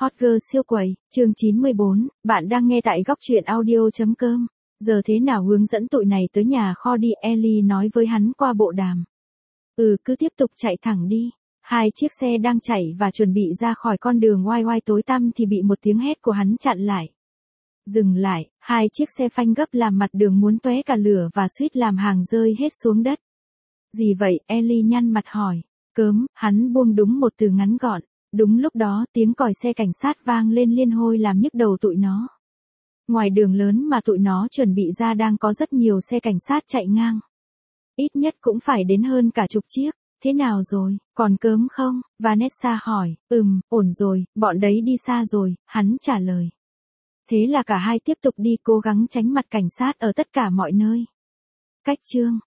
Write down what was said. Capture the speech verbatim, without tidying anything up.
Hot girl siêu quầy, chương chín mươi bốn, bạn đang nghe tại góc truyện audio chấm com. Giờ thế nào hướng dẫn tụi này tới nhà kho đi, Ellie nói với hắn qua bộ đàm. Ừ, cứ tiếp tục chạy thẳng đi. Hai chiếc xe đang chạy và chuẩn bị ra khỏi con đường oai oai tối tăm thì bị một tiếng hét của hắn chặn lại. Dừng lại, hai chiếc xe phanh gấp làm mặt đường muốn tóe cả lửa và suýt làm hàng rơi hết xuống đất. Gì vậy, Ellie nhăn mặt hỏi. Cớm, hắn buông đúng một từ ngắn gọn. Đúng lúc đó, tiếng còi xe cảnh sát vang lên liên hồi làm nhức đầu tụi nó. Ngoài đường lớn mà tụi nó chuẩn bị ra đang có rất nhiều xe cảnh sát chạy ngang. Ít nhất cũng phải đến hơn cả chục chiếc. Thế nào rồi, còn cớm không? Vanessa hỏi. Ừm, ổn rồi, bọn đấy đi xa rồi, hắn trả lời. Thế là cả hai tiếp tục đi cố gắng tránh mặt cảnh sát ở tất cả mọi nơi. Cách chương